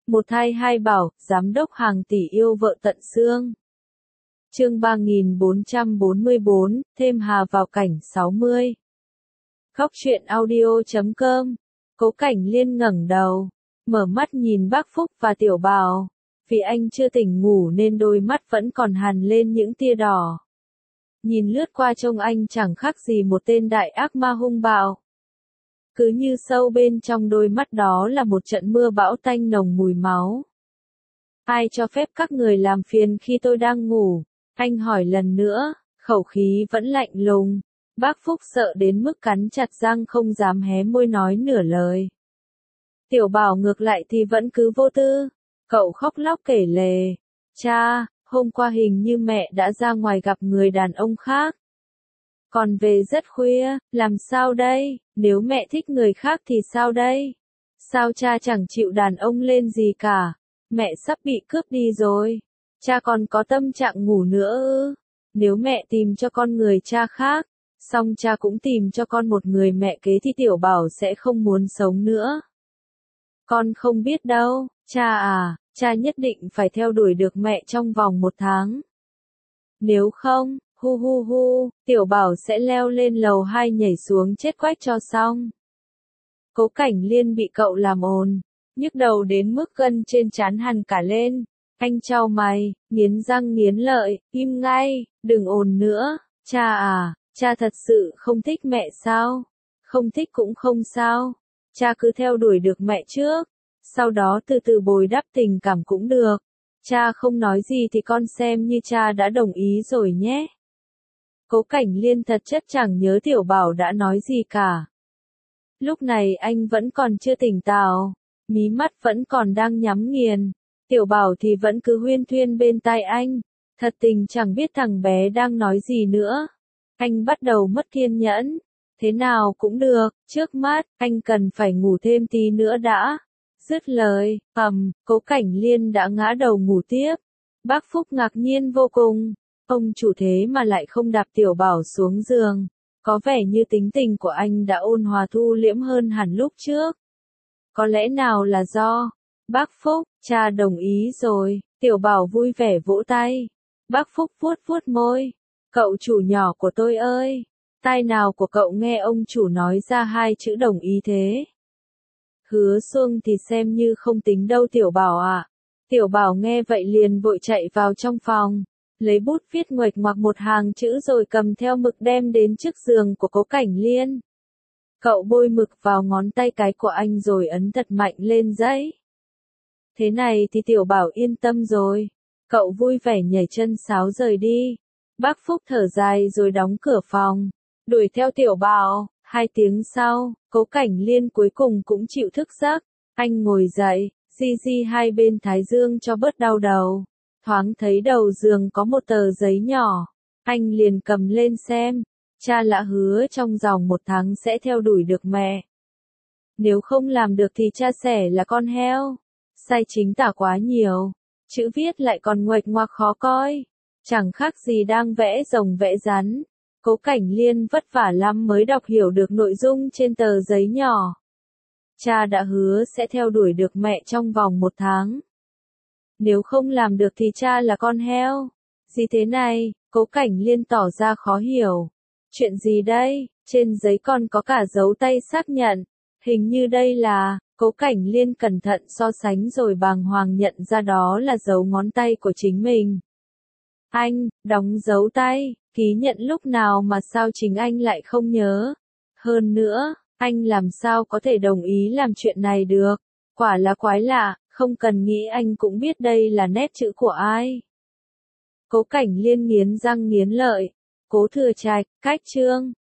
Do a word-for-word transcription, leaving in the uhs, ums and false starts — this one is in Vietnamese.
Một thai hai bảo, giám đốc hàng tỷ yêu vợ tận xương. Chương ba nghìn bốn trăm bốn mươi bốn, thêm Hà vào cảnh sáu mươi. Góc truyện audio chấm com. Cố Cảnh Liên ngẩng đầu, mở mắt nhìn bác Phúc và Tiểu Bảo. Vì anh chưa tỉnh ngủ nên đôi mắt vẫn còn hằn lên những tia đỏ. Nhìn lướt qua trông anh chẳng khác gì một tên đại ác ma hung bạo. Cứ như sâu bên trong đôi mắt đó là một trận mưa bão tanh nồng mùi máu. Ai cho phép các người làm phiền khi tôi đang ngủ? Anh hỏi lần nữa, khẩu khí vẫn lạnh lùng. Bác Phúc sợ đến mức cắn chặt răng không dám hé môi nói nửa lời. Tiểu Bảo ngược lại thì vẫn cứ vô tư. Cậu khóc lóc kể lể. Cha, hôm qua hình như mẹ đã ra ngoài gặp người đàn ông khác. Còn về rất khuya, làm sao đây? Nếu mẹ thích người khác thì sao đây? Sao cha chẳng chịu đàn ông lên gì cả? Mẹ sắp bị cướp đi rồi. Cha còn có tâm trạng ngủ nữa ư? Nếu mẹ tìm cho con người cha khác, xong cha cũng tìm cho con một người mẹ kế thì Tiểu Bảo sẽ không muốn sống nữa. Con không biết đâu, cha à, cha nhất định phải theo đuổi được mẹ trong vòng một tháng. Nếu không, hu hu hu, Tiểu Bảo sẽ leo lên lầu hai nhảy xuống chết quách cho xong. Cố Cảnh Liên bị cậu làm ồn, nhức đầu đến mức gân trên trán hằn cả lên. Anh chau mày, nghiến răng nghiến lợi, im ngay, đừng ồn nữa. Cha à, cha thật sự không thích mẹ sao? Không thích cũng không sao. Cha cứ theo đuổi được mẹ trước, sau đó từ từ bồi đắp tình cảm cũng được. Cha không nói gì thì con xem như cha đã đồng ý rồi nhé. Cố Cảnh Liên thật chất chẳng nhớ Tiểu Bảo đã nói gì cả. Lúc này anh vẫn còn chưa tỉnh táo, mí mắt vẫn còn đang nhắm nghiền. Tiểu Bảo thì vẫn cứ huyên thuyên bên tai anh, thật tình chẳng biết thằng bé đang nói gì nữa. Anh bắt đầu mất kiên nhẫn. Thế nào cũng được, trước mắt, anh cần phải ngủ thêm tí nữa đã. Dứt lời, ầm, Cố Cảnh Liên đã ngã đầu ngủ tiếp. Bác Phúc ngạc nhiên vô cùng, ông chủ thế mà lại không đạp Tiểu Bảo xuống giường. Có vẻ như tính tình của anh đã ôn hòa thu liễm hơn hẳn lúc trước. Có lẽ nào là do... Bác Phúc, cha đồng ý rồi. Tiểu Bảo vui vẻ vỗ tay. Bác Phúc vuốt vuốt môi. Cậu chủ nhỏ của tôi ơi, tai nào của cậu nghe ông chủ nói ra hai chữ đồng ý thế? Hứa Xuông thì xem như không tính đâu Tiểu Bảo ạ. À. Tiểu Bảo nghe vậy liền vội chạy vào trong phòng, lấy bút viết nguệch ngoạc một hàng chữ rồi cầm theo mực đem đến trước giường của Cố Cảnh Liên. Cậu bôi mực vào ngón tay cái của anh rồi ấn thật mạnh lên giấy. Thế này thì Tiểu Bảo yên tâm rồi. Cậu vui vẻ nhảy chân sáo rời đi. Bác Phúc thở dài rồi đóng cửa phòng, đuổi theo Tiểu Bảo. Hai tiếng sau, Cố Cảnh Liên cuối cùng cũng chịu thức giấc. Anh ngồi dậy, di di hai bên thái dương cho bớt đau đầu. Thoáng thấy đầu giường có một tờ giấy nhỏ. Anh liền cầm lên xem. Cha đã hứa trong vòng một tháng sẽ theo đuổi được mẹ. Nếu không làm được thì cha sẽ là con heo. Sai chính tả quá nhiều. Chữ viết lại còn nguệch ngoạc khó coi. Chẳng khác gì đang vẽ rồng vẽ rắn. Cố Cảnh Liên vất vả lắm mới đọc hiểu được nội dung trên tờ giấy nhỏ. Cha đã hứa sẽ theo đuổi được mẹ trong vòng một tháng. Nếu không làm được thì cha là con heo. Gì thế này? Cố Cảnh Liên tỏ ra khó hiểu. Chuyện gì đây? Trên giấy còn có cả dấu tay xác nhận. Hình như đây là... Cố Cảnh Liên cẩn thận so sánh rồi bàng hoàng nhận ra đó là dấu ngón tay của chính mình. Anh, đóng dấu tay, ký nhận lúc nào mà sao chính anh lại không nhớ. Hơn nữa, anh làm sao có thể đồng ý làm chuyện này được. Quả là quái lạ, không cần nghĩ anh cũng biết đây là nét chữ của ai. Cố Cảnh Liên nghiến răng nghiến lợi. Cố Thừa Trạch, cách chương.